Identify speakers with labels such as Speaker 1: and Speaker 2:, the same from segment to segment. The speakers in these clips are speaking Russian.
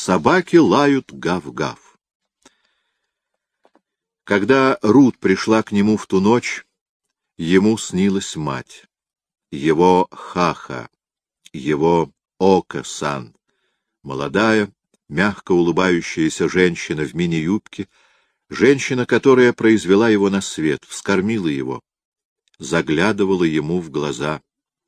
Speaker 1: собаки лают гав-гав. Когда Рут пришла к нему в ту ночь, ему снилась мать, его Хаха, его Ока-сан, молодая, мягко улыбающаяся женщина в мини-юбке, женщина, которая произвела его на свет, вскормила его, заглядывала ему в глаза.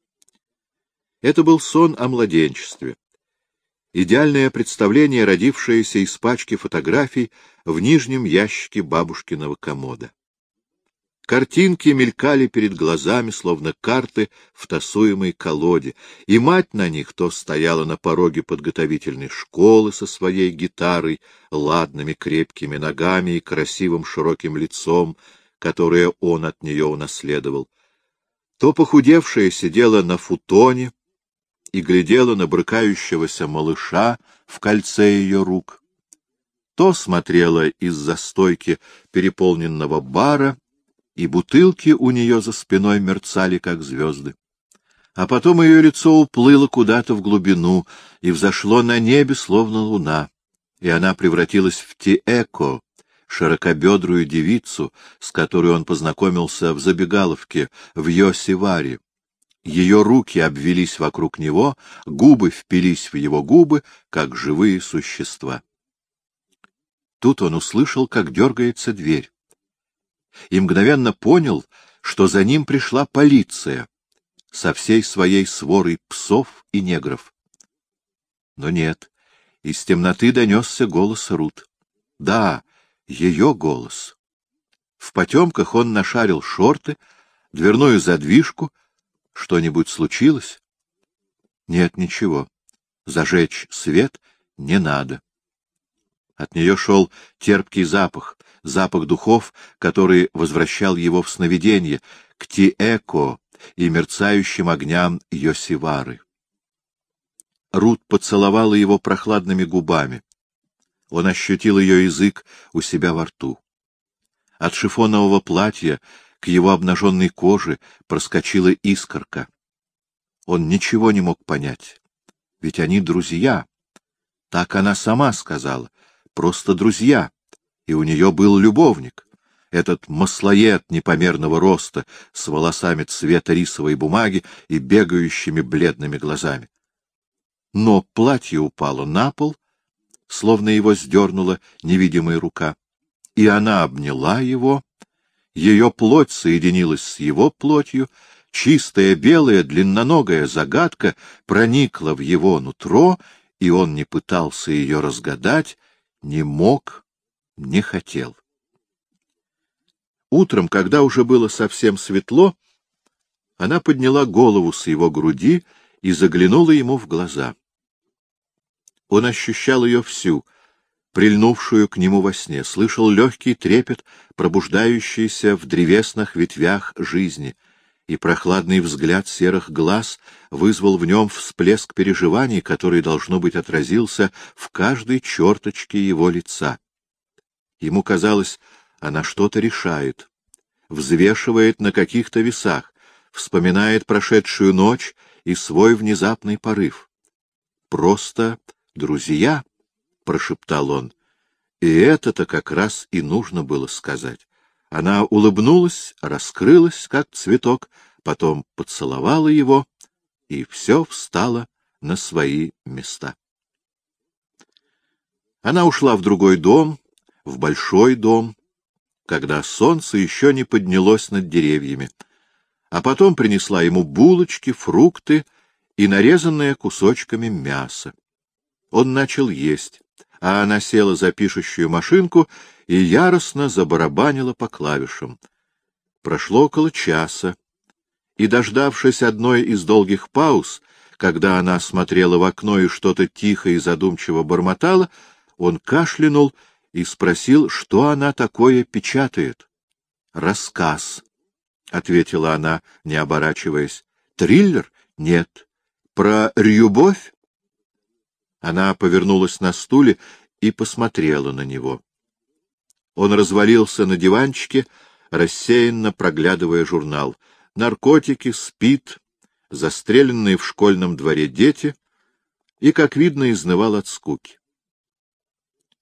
Speaker 1: Это был сон о младенчестве. Идеальное представление, родившееся из пачки фотографий в нижнем ящике бабушкиного комода. Картинки мелькали перед глазами, словно карты в тасуемой колоде, и мать на них то стояла на пороге подготовительной школы со своей гитарой, ладными крепкими ногами и красивым широким лицом, которое он от нее унаследовал, то похудевшая сидела на футоне и глядела на брыкающегося малыша в кольце ее рук, то смотрела из-за стойки переполненного бара, и бутылки у нее за спиной мерцали, как звезды. А потом ее лицо уплыло куда-то в глубину и взошло на небе, словно луна, и она превратилась в Тиэко, широкобедрую девицу, с которой он познакомился в забегаловке в Йосивари. Ее руки обвились вокруг него, губы впились в его губы, как живые существа. Тут он услышал, как дергается дверь, и мгновенно понял, что за ним пришла полиция со всей своей сворой псов и негров. Но нет, из темноты донесся голос Рут. Да, ее голос. В потемках он нашарил шорты, дверную задвижку. Что-нибудь случилось? Нет, ничего. Зажечь свет не надо. От нее шел терпкий запах, запах духов, который возвращал его в сновидение, к Тиэко и мерцающим огням Йосивары. Рут поцеловала его прохладными губами. Он ощутил ее язык у себя во рту. От шифонового платья к его обнаженной коже проскочила искорка. Он ничего не мог понять. Ведь они друзья. Так она сама сказала. Просто друзья. И у нее был любовник. Этот маслоед непомерного роста, с волосами цвета рисовой бумаги и бегающими бледными глазами. Но платье упало на пол, словно его сдернула невидимая рука, и она обняла его. Ее плоть соединилась с его плотью, чистая, белая, длинноногая загадка проникла в его нутро, и он не пытался ее разгадать, не мог, не хотел. Утром, когда уже было совсем светло, она подняла голову с его груди и заглянула ему в глаза. Он ощущал ее всю, прильнувшую к нему во сне, слышал легкий трепет, пробуждающийся в древесных ветвях жизни, и прохладный взгляд серых глаз вызвал в нем всплеск переживаний, который, должно быть, отразился в каждой черточке его лица. Ему казалось, она что-то решает, взвешивает на каких-то весах, вспоминает прошедшую ночь и свой внезапный порыв. «Просто друзья», — прошептал он, — и это-то как раз и нужно было сказать. Она улыбнулась, раскрылась, как цветок, потом поцеловала его, и все встало на свои места. Она ушла в другой дом, в большой дом, когда солнце еще не поднялось над деревьями, а потом принесла ему булочки, фрукты и нарезанное кусочками мясо. Он начал есть, а она села за пишущую машинку и яростно забарабанила по клавишам. Прошло около часа, и, дождавшись одной из долгих пауз, когда она смотрела в окно и что-то тихо и задумчиво бормотала, он кашлянул и спросил, что она такое печатает. — Рассказ, — ответила она, не оборачиваясь. — Триллер? — Нет. — Про любовь? Она повернулась на стуле и посмотрела на него. Он развалился на диванчике, рассеянно проглядывая журнал. Наркотики, СПИД, застреленные в школьном дворе дети, и, как видно, изнывал от скуки.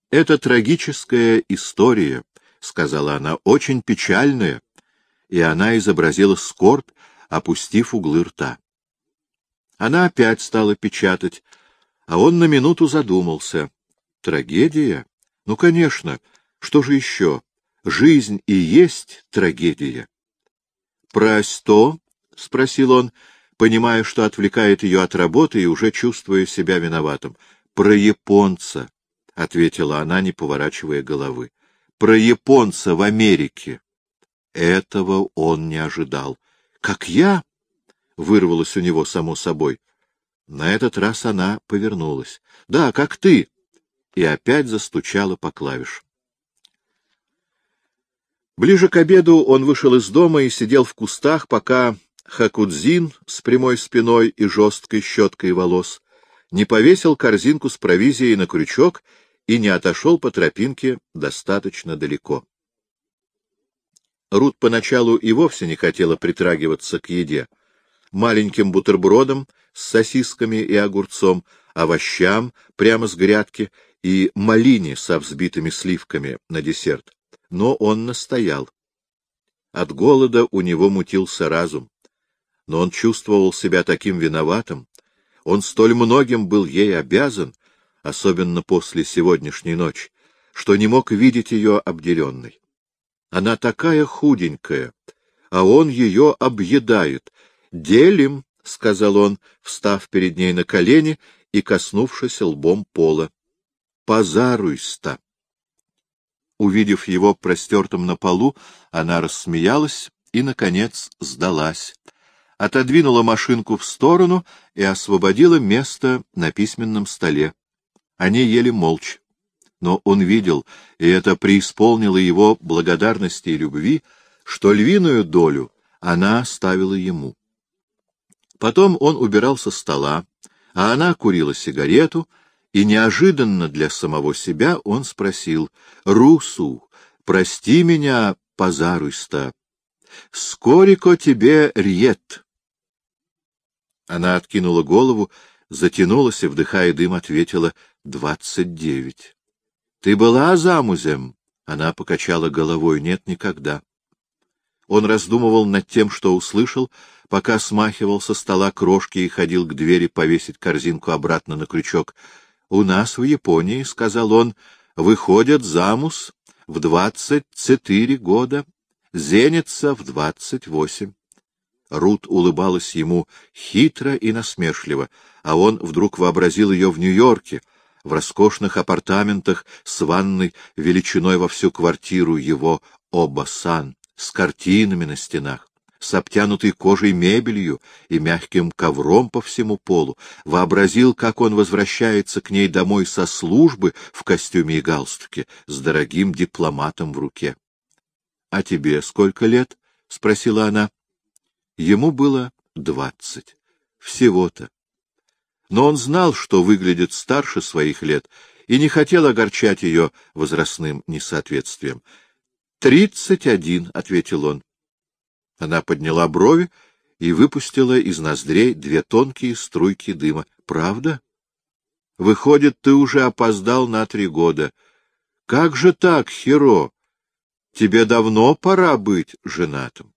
Speaker 1: Это трагическая история, — сказала она, — очень печальная, и она изобразила скорбь, опустив углы рта. Она опять стала печатать, а он на минуту задумался. Трагедия? Ну, конечно. Что же еще? Жизнь и есть трагедия. — Про сто? — спросил он, понимая, что отвлекает ее от работы и уже чувствуя себя виноватым. — Про японца, — ответила она, не поворачивая головы. — Про японца в Америке. Этого он не ожидал. — Как я? — вырвалось у него само собой. На этот раз она повернулась. — Да, как ты! И опять застучала по клавишам. Ближе к обеду он вышел из дома и сидел в кустах, пока Хакудзин с прямой спиной и жесткой щеткой волос не повесил корзинку с провизией на крючок и не отошел по тропинке достаточно далеко. Рут поначалу и вовсе не хотела притрагиваться к еде. Маленьким бутербродом с сосисками и огурцом, овощам прямо с грядки и малине со взбитыми сливками на десерт. Но он настоял. От голода у него мутился разум. Но он чувствовал себя таким виноватым. Он столь многим был ей обязан, особенно после сегодняшней ночи, что не мог видеть ее обделенной. Она такая худенькая, а он ее объедает. «Делим», — сказал он, встав перед ней на колени и коснувшись лбом пола. «Позаруйста». Увидев его простертым на полу, она рассмеялась и, наконец, сдалась. Отодвинула машинку в сторону и освободила место на письменном столе. Они ели молча. Но он видел, и это преисполнило его благодарности и любви, что львиную долю она оставила ему. Потом он убирал со стола, а она курила сигарету, и неожиданно для самого себя он спросил: «Русу, прости меня, позаруйста, скорико тебе рьет?» Она откинула голову, затянулась и, вдыхая дым, ответила: 29. «Ты была замужем?» Она покачала головой: «Нет, никогда». Он раздумывал над тем, что услышал, пока смахивал со стола крошки и ходил к двери повесить корзинку обратно на крючок. «У нас в Японии, — сказал он, — выходят замуж в 24 года, женятся в 28. Рут улыбалась ему хитро и насмешливо, а он вдруг вообразил ее в Нью-Йорке, в роскошных апартаментах с ванной величиной во всю квартиру его Оба-сан, с картинами на стенах, с обтянутой кожей мебелью и мягким ковром по всему полу, вообразил, как он возвращается к ней домой со службы в костюме и галстуке, с дорогим дипломатом в руке. — А тебе сколько лет? — спросила она. Ему было 20. Всего-то. Но он знал, что выглядит старше своих лет, и не хотел огорчать ее возрастным несоответствием. 31, — ответил он. Она подняла брови и выпустила из ноздрей 2 тонкие струйки дыма. — Правда? — Выходит, ты уже опоздал на 3 года. — Как же так, Хиро? Тебе давно пора быть женатым.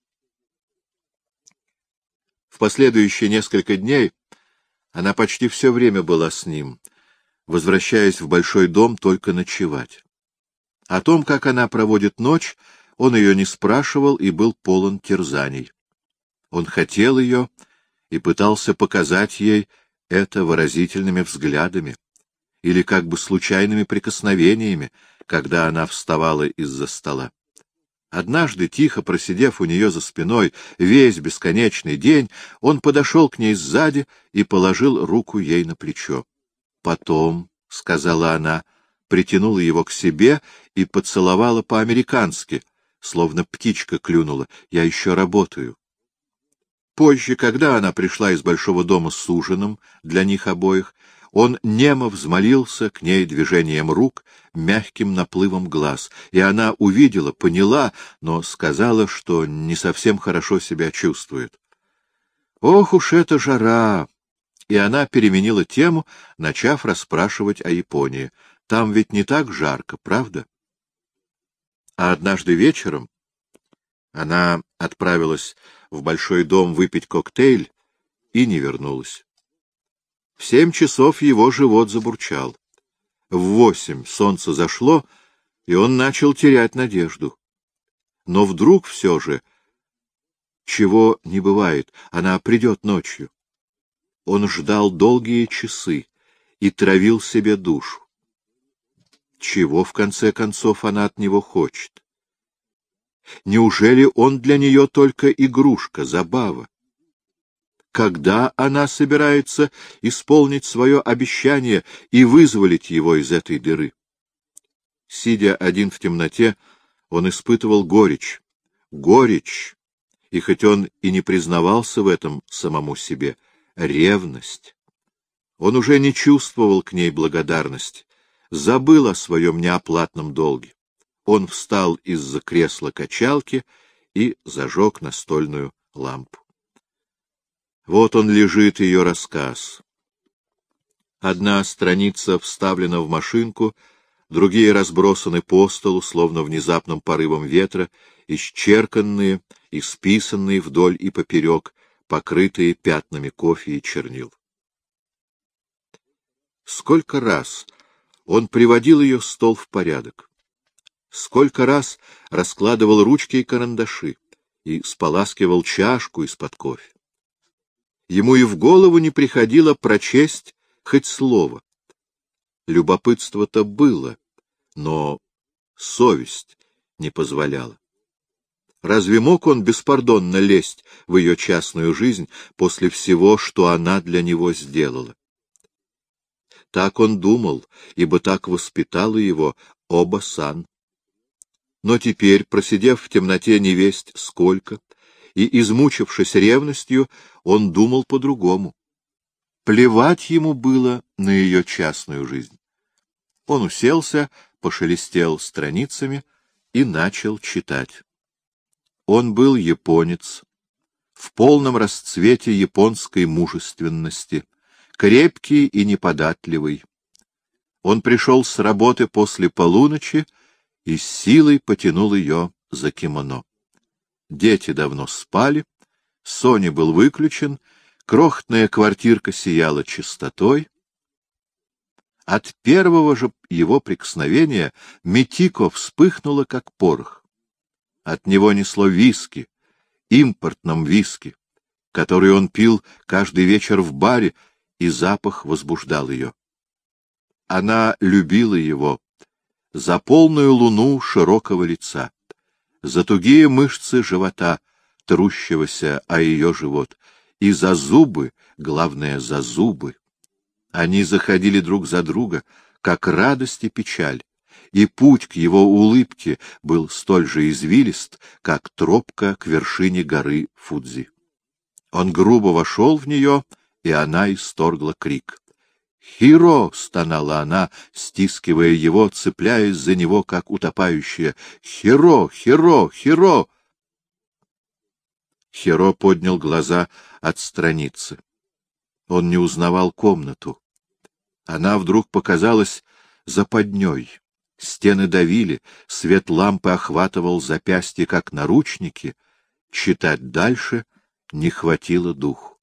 Speaker 1: В последующие несколько дней она почти все время была с ним, возвращаясь в большой дом только ночевать. О том, как она проводит ночь, он ее не спрашивал и был полон терзаний. Он хотел ее и пытался показать ей это выразительными взглядами или как бы случайными прикосновениями, когда она вставала из-за стола. Однажды, тихо просидев у нее за спиной весь бесконечный день, он подошел к ней сзади и положил руку ей на плечо. «Потом», — сказала она, притянула его к себе и поцеловала по-американски, словно птичка клюнула: «Я еще работаю». Позже, когда она пришла из большого дома с ужином для них обоих, он немо взмолился к ней движением рук, мягким наплывом глаз, и она увидела, поняла, но сказала, что не совсем хорошо себя чувствует. Ох уж эта жара! И она переменила тему, начав расспрашивать о Японии. Там ведь не так жарко, правда? А однажды вечером она отправилась в большой дом выпить коктейль и не вернулась. В 7 часов его живот забурчал. В 8 солнце зашло, и он начал терять надежду. Но вдруг все же, чего не бывает, она придет ночью. Он ждал долгие часы и травил себе душу. Чего, в конце концов, она от него хочет? Неужели он для нее только игрушка, забава? Когда она собирается исполнить свое обещание и вызволить его из этой дыры? Сидя один в темноте, он испытывал горечь. Горечь, и хоть он и не признавался в этом самому себе, ревность. Он уже не чувствовал к ней благодарности, забыл о своем неоплатном долге. Он встал из-за кресла качалки и зажег настольную лампу. Вот он лежит, ее рассказ. Одна страница вставлена в машинку, другие разбросаны по столу, словно внезапным порывом ветра, исчерканные, исписанные вдоль и поперек, покрытые пятнами кофе и чернил. Сколько раз он приводил ее стол в порядок, сколько раз раскладывал ручки и карандаши и споласкивал чашку из-под кофе. Ему и в голову не приходило прочесть хоть слово. Любопытство-то было, но совесть не позволяла. Разве мог он беспардонно лезть в ее частную жизнь после всего, что она для него сделала? Так он думал, ибо так воспитала его Оба-сан. Но теперь, просидев в темноте невесть сколько и измучившись ревностью, он думал по-другому. Плевать ему было на ее частную жизнь. Он уселся, пошелестел страницами и начал читать. Он был японец, в полном расцвете японской мужественности, крепкий и неподатливый. Он пришел с работы после полуночи и с силой потянул ее за кимоно. Дети давно спали, Соня был выключен, крохотная квартирка сияла чистотой. От первого же его прикосновения Митико вспыхнула, как порох. От него несло виски, импортном виски, который он пил каждый вечер в баре, и запах возбуждал ее. Она любила его за полную луну широкого лица, за тугие мышцы живота, трущегося о ее живот, и за зубы, главное, за зубы. Они заходили друг за друга, как радость и печаль, и путь к его улыбке был столь же извилист, как тропка к вершине горы Фудзи. Он грубо вошел в нее, и она исторгла крик. «Хиро!» — стонала она, стискивая его, цепляясь за него, как утопающая. «Хиро! Хиро! Хиро!» Хиро поднял глаза от страницы. Он не узнавал комнату. Она вдруг показалась западней. Стены давили, свет лампы охватывал запястье, как наручники. Читать дальше не хватило духу.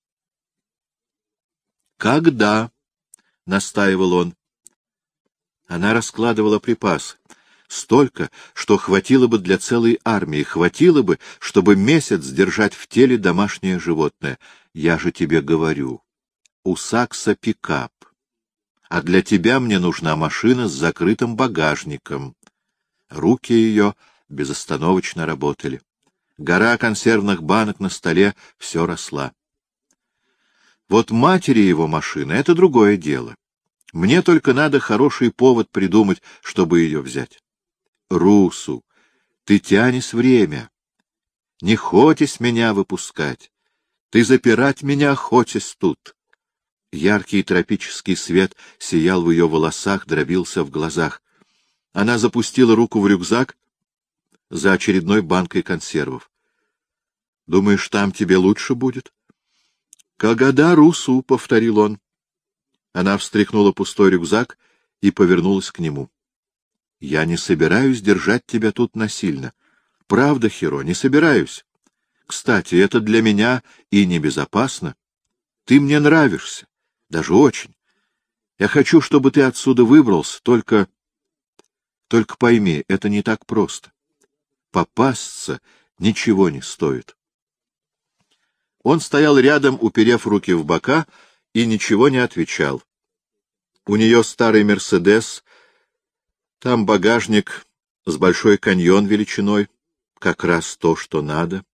Speaker 1: «Когда?» — настаивал он. Она раскладывала припасы. Столько, что хватило бы для целой армии, хватило бы, чтобы месяц держать в теле домашнее животное. Я же тебе говорю, у Сакса пикап, а для тебя мне нужна машина с закрытым багажником. Руки ее безостановочно работали. Гора консервных банок на столе все росла. Вот матери его машины — это другое дело. Мне только надо хороший повод придумать, чтобы ее взять. Русу, ты тянешь время. Не хотесь меня выпускать. Ты запирать меня хотесь тут. Яркий тропический свет сиял в ее волосах, дробился в глазах. Она запустила руку в рюкзак за очередной банкой консервов. — Думаешь, там тебе лучше будет? — Кагада Русу, — повторил он. Она встряхнула пустой рюкзак и повернулась к нему. — Я не собираюсь держать тебя тут насильно. Правда, Хиро, не собираюсь. Кстати, это для меня и небезопасно. Ты мне нравишься, даже очень. Я хочу, чтобы ты отсюда выбрался, только пойми, это не так просто. Попасться ничего не стоит. Он стоял рядом, уперев руки в бока, и ничего не отвечал. У нее старый «Мерседес», там багажник с большой каньон величиной, как раз то, что надо.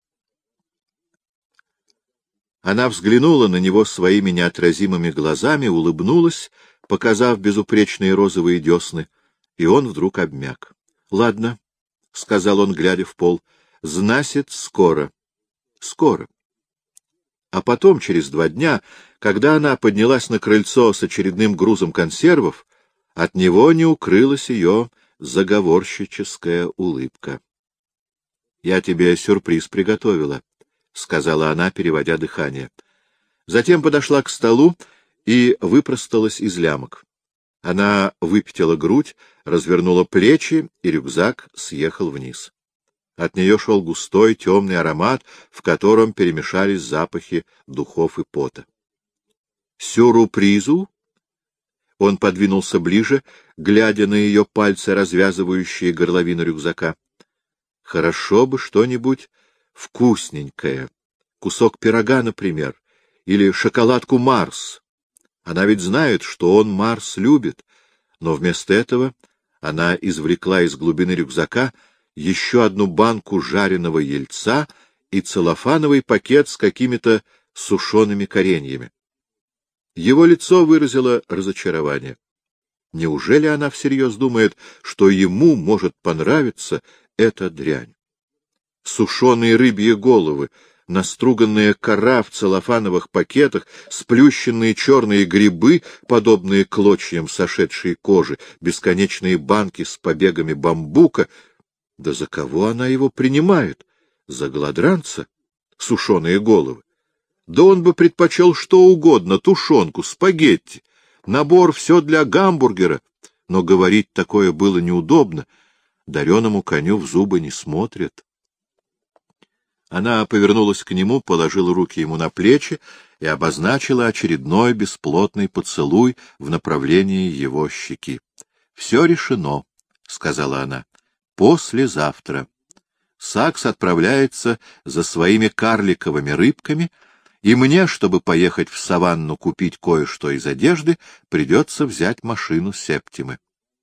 Speaker 1: Она взглянула на него своими неотразимыми глазами, улыбнулась, показав безупречные розовые десны, и он вдруг обмяк. — Ладно, — сказал он, глядя в пол, — значит, скоро. Скоро. А потом, через 2 дня, когда она поднялась на крыльцо с очередным грузом консервов, от него не укрылась ее заговорщическая улыбка. — Я тебе сюрприз приготовила, — сказала она, переводя дыхание. Затем подошла к столу и выпросталась из лямок. Она выпятила грудь, развернула плечи, и рюкзак съехал вниз. От нее шел густой темный аромат, в котором перемешались запахи духов и пота. «Сюрпризу?» Он подвинулся ближе, глядя на ее пальцы, развязывающие горловину рюкзака. «Хорошо бы что-нибудь вкусненькое. Кусок пирога, например, или шоколадку Марс. Она ведь знает, что он Марс любит, но вместо этого она извлекла из глубины рюкзака еще одну банку жареного ельца и целлофановый пакет с какими-то сушеными кореньями. Его лицо выразило разочарование. Неужели она всерьез думает, что ему может понравиться эта дрянь? Сушеные рыбьи головы, наструганная кора в целлофановых пакетах, сплющенные черные грибы, подобные клочьям сошедшей кожи, бесконечные банки с побегами бамбука. Да за кого она его принимает? За голодранца? Сушеные головы. Да он бы предпочел что угодно, тушенку, спагетти, набор все для гамбургера, но говорить такое было неудобно, дареному коню в зубы не смотрят. Она повернулась к нему, положила руки ему на плечи и обозначила очередной бесплотный поцелуй в направлении его щеки. — Все решено, — сказала она. — Послезавтра. Сакс отправляется за своими карликовыми рыбками, и мне, чтобы поехать в саванну купить кое-что из одежды, придется взять машину Септимы.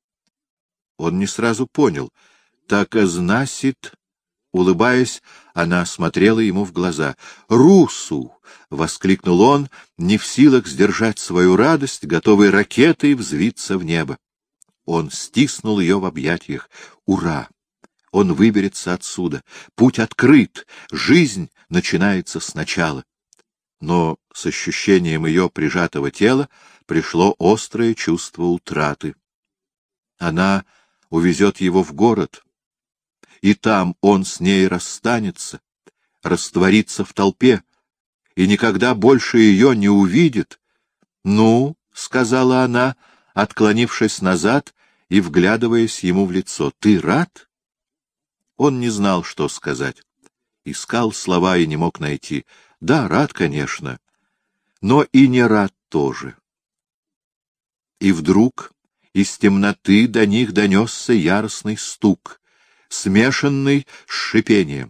Speaker 1: Он не сразу понял. Так значит... Улыбаясь, она смотрела ему в глаза. «Русу!» — воскликнул он, не в силах сдержать свою радость, готовый ракетой взвиться в небо. Он стиснул ее в объятиях. «Ура! Он выберется отсюда. Путь открыт. Жизнь начинается сначала». Но с ощущением ее прижатого тела пришло острое чувство утраты. Она увезет его в город, и там он с ней расстанется, растворится в толпе, и никогда больше ее не увидит. — Ну, — сказала она, отклонившись назад и вглядываясь ему в лицо, — ты рад? Он не знал, что сказать. Искал слова и не мог найти. Да, рад, конечно, но и не рад тоже. И вдруг из темноты до них донесся яростный стук, смешанный с шипением.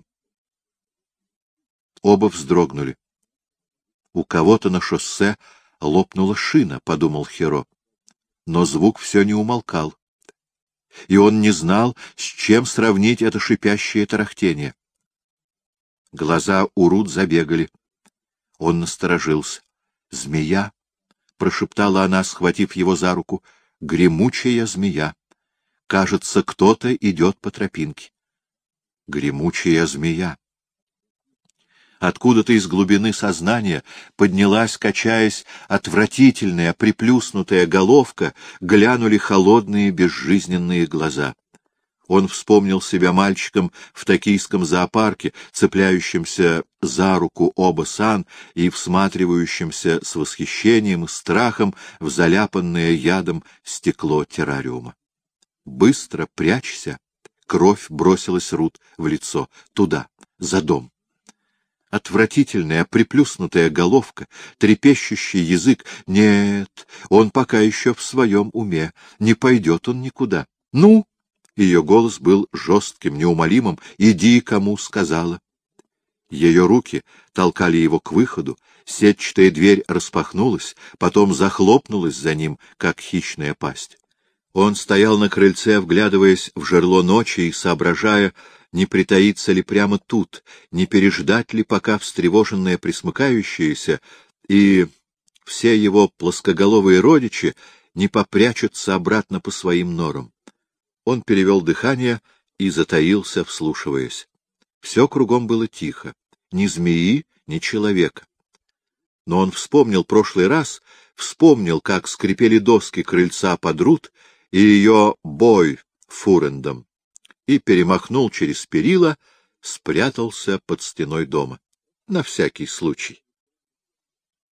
Speaker 1: Оба вздрогнули. У кого-то на шоссе лопнула шина, — подумал Хиро. Но звук все не умолкал, и он не знал, с чем сравнить это шипящее тарахтение. Глаза у Рут забегали. Он насторожился. — Змея! — прошептала она, схватив его за руку. — Гремучая змея! Кажется, кто-то идет по тропинке. Гремучая змея. Откуда-то из глубины сознания поднялась, качаясь, отвратительная, приплюснутая головка, глянули холодные безжизненные глаза. Он вспомнил себя мальчиком в токийском зоопарке, цепляющимся за руку Оба-сан и всматривающимся с восхищением и страхом в заляпанное ядом стекло террариума. «Быстро прячься!» — кровь бросилась Рут в лицо. «Туда, за дом!» Отвратительная, приплюснутая головка, трепещущий язык. Нет, он пока еще в своем уме, не пойдет он никуда. «Ну!» — ее голос был жестким, неумолимым. «Иди, кому сказала!» Ее руки толкали его к выходу, сетчатая дверь распахнулась, потом захлопнулась за ним, как хищная пасть. Он стоял на крыльце, вглядываясь в жерло ночи и соображая, не притаиться ли прямо тут, не переждать ли, пока встревоженная присмыкающаяся и все его плоскоголовые родичи не попрячутся обратно по своим норам. Он перевел дыхание и затаился, вслушиваясь. Все кругом было тихо, ни змеи, ни человека. Но он вспомнил прошлый раз, вспомнил, как скрипели доски крыльца под Рут и ее бой фурендом, и перемахнул через перила, спрятался под стеной дома. На всякий случай.